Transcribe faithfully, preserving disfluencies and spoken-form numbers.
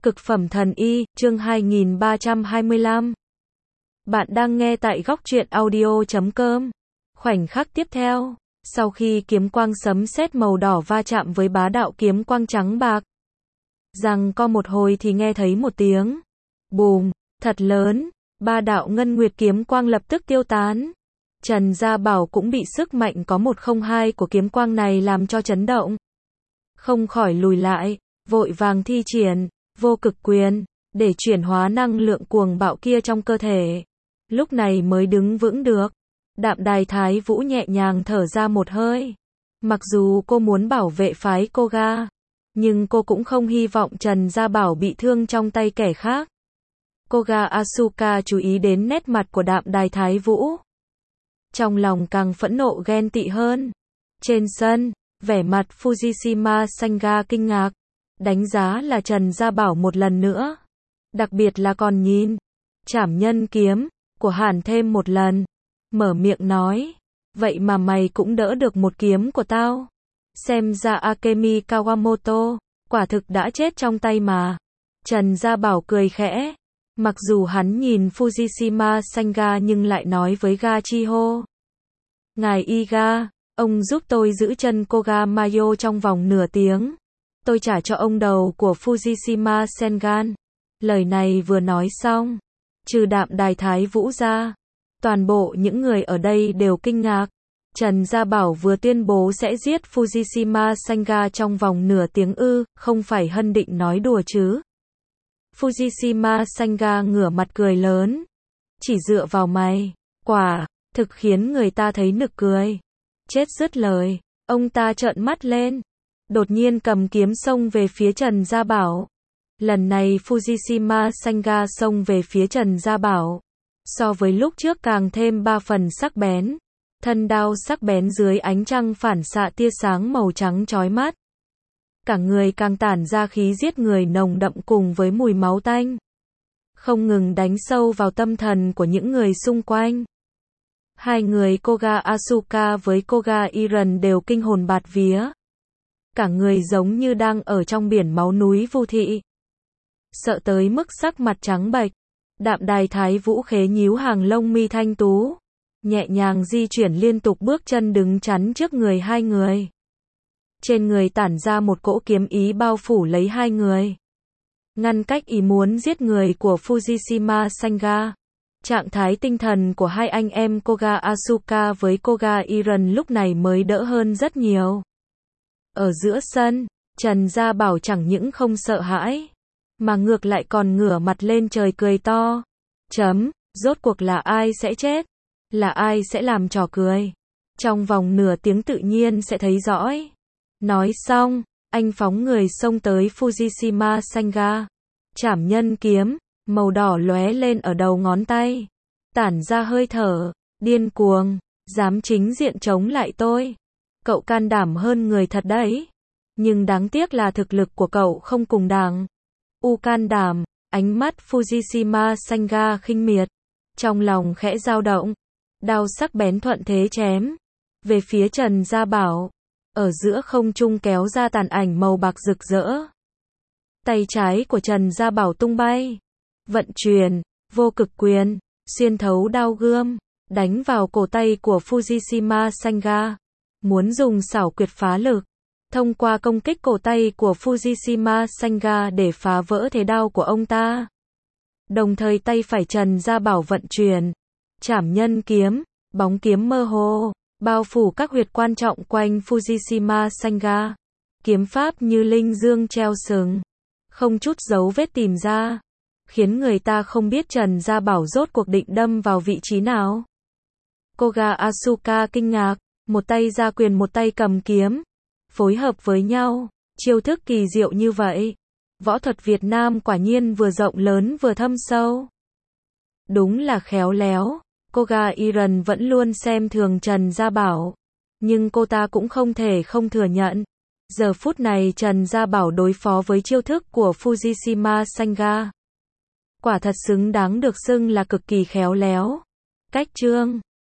Cực phẩm thần y, chương hai nghìn ba trăm hai mươi lăm. Bạn đang nghe tại góc truyện audio chấm com. Khoảnh khắc tiếp theo, sau khi kiếm quang sấm sét màu đỏ va chạm với bá đạo kiếm quang trắng bạc, rằng co một hồi thì nghe thấy một tiếng bùm thật lớn, ba đạo ngân nguyệt kiếm quang lập tức tiêu tán. Trần Gia Bảo cũng bị sức mạnh có một không hai của kiếm quang này làm cho chấn động, không khỏi lùi lại, vội vàng thi triển vô cực quyền để chuyển hóa năng lượng cuồng bạo kia trong cơ thể. Lúc này mới đứng vững được. Đạm Đài Thái Vũ nhẹ nhàng thở ra một hơi. Mặc dù cô muốn bảo vệ phái Koga, nhưng cô cũng không hy vọng Trần Gia Bảo bị thương trong tay kẻ khác. Koga Asuka chú ý đến nét mặt của Đạm Đài Thái Vũ, trong lòng càng phẫn nộ ghen tị hơn. Trên sân, vẻ mặt Fujishima Sanga kinh ngạc, đánh giá là Trần Gia Bảo một lần nữa. Đặc biệt là còn nhìn Trảm Nhân kiếm của Hàn thêm một lần. Mở miệng nói, vậy mà mày cũng đỡ được một kiếm của tao. Xem ra Akemi Kawamoto quả thực đã chết trong tay mà. Trần Gia Bảo cười khẽ. Mặc dù hắn nhìn Fujishima Sanga nhưng lại nói với Ga Chiho, ngài Iga, ông giúp tôi giữ chân Koga Mayo trong vòng nửa tiếng. Tôi trả cho ông đầu của Fujishima Sengan. Lời này vừa nói xong, trừ Đạm Đài Thái Vũ ra, toàn bộ những người ở đây đều kinh ngạc. Trần Gia Bảo vừa tuyên bố sẽ giết Fujishima Sanga trong vòng nửa tiếng ư, không phải Hân định nói đùa chứ. Fujishima Sanga ngửa mặt cười lớn. Chỉ dựa vào mày, quả thực khiến người ta thấy nực cười. Chết dứt lời, ông ta trợn mắt lên, đột nhiên cầm kiếm xông về phía Trần Gia Bảo. Lần này Fujishima Sanga xông về phía Trần Gia Bảo, so với lúc trước càng thêm ba phần sắc bén. Thân đao sắc bén dưới ánh trăng phản xạ tia sáng màu trắng chói mắt. Cả người càng tản ra khí giết người nồng đậm cùng với mùi máu tanh, không ngừng đánh sâu vào tâm thần của những người xung quanh. Hai người Koga Asuka với Koga Iran đều kinh hồn bạt vía. Cả người giống như đang ở trong biển máu núi Vu Thị, sợ tới mức sắc mặt trắng bệch. Đạm Đài Thái Vũ khế nhíu hàng lông mi thanh tú, nhẹ nhàng di chuyển liên tục bước chân đứng chắn trước người hai người. Trên người tản ra một cỗ kiếm ý bao phủ lấy hai người, ngăn cách ý muốn giết người của Fujishima Sanga. Trạng thái tinh thần của hai anh em Koga Asuka với Koga Iran lúc này mới đỡ hơn rất nhiều. Ở giữa sân, Trần Gia Bảo chẳng những không sợ hãi, mà ngược lại còn ngửa mặt lên trời cười to. Chấm, rốt cuộc là ai sẽ chết? Là ai sẽ làm trò cười? Trong vòng nửa tiếng tự nhiên sẽ thấy rõ. Nói xong, anh phóng người xông tới Fujishima Sanga. Trảm Nhân kiếm màu đỏ lóe lên ở đầu ngón tay, tản ra hơi thở điên cuồng. Dám chính diện chống lại tôi, cậu can đảm hơn người thật đấy. Nhưng đáng tiếc là thực lực của cậu không cùng đẳng. U can đảm. Ánh mắt Fujishima Sanga khinh miệt, trong lòng khẽ dao động. Đao sắc bén thuận thế chém về phía Trần Gia Bảo, ở giữa không trung kéo ra tàn ảnh màu bạc rực rỡ. Tay trái của Trần Gia Bảo tung bay, vận chuyển vô cực quyền, xuyên thấu đao gươm, đánh vào cổ tay của Fujishima Sanga, muốn dùng xảo quyệt phá lực, thông qua công kích cổ tay của Fujishima Sanga để phá vỡ thế đao của ông ta. Đồng thời tay phải Trần Gia Bảo vận chuyển Trảm Nhân kiếm, bóng kiếm mơ hồ bao phủ các huyệt quan trọng quanh Fujishima Sanga. Kiếm pháp như linh dương treo sừng, không chút dấu vết tìm ra, khiến người ta không biết Trần Gia Bảo rốt cuộc định đâm vào vị trí nào. Koga Asuka kinh ngạc, một tay ra quyền một tay cầm kiếm, phối hợp với nhau, chiêu thức kỳ diệu như vậy. Võ thuật Việt Nam quả nhiên vừa rộng lớn vừa thâm sâu. Đúng là khéo léo. Koga Iran vẫn luôn xem thường Trần Gia Bảo, nhưng cô ta cũng không thể không thừa nhận. Giờ phút này Trần Gia Bảo đối phó với chiêu thức của Fujishima Sanga, quả thật xứng đáng được xưng là cực kỳ khéo léo. Cách chương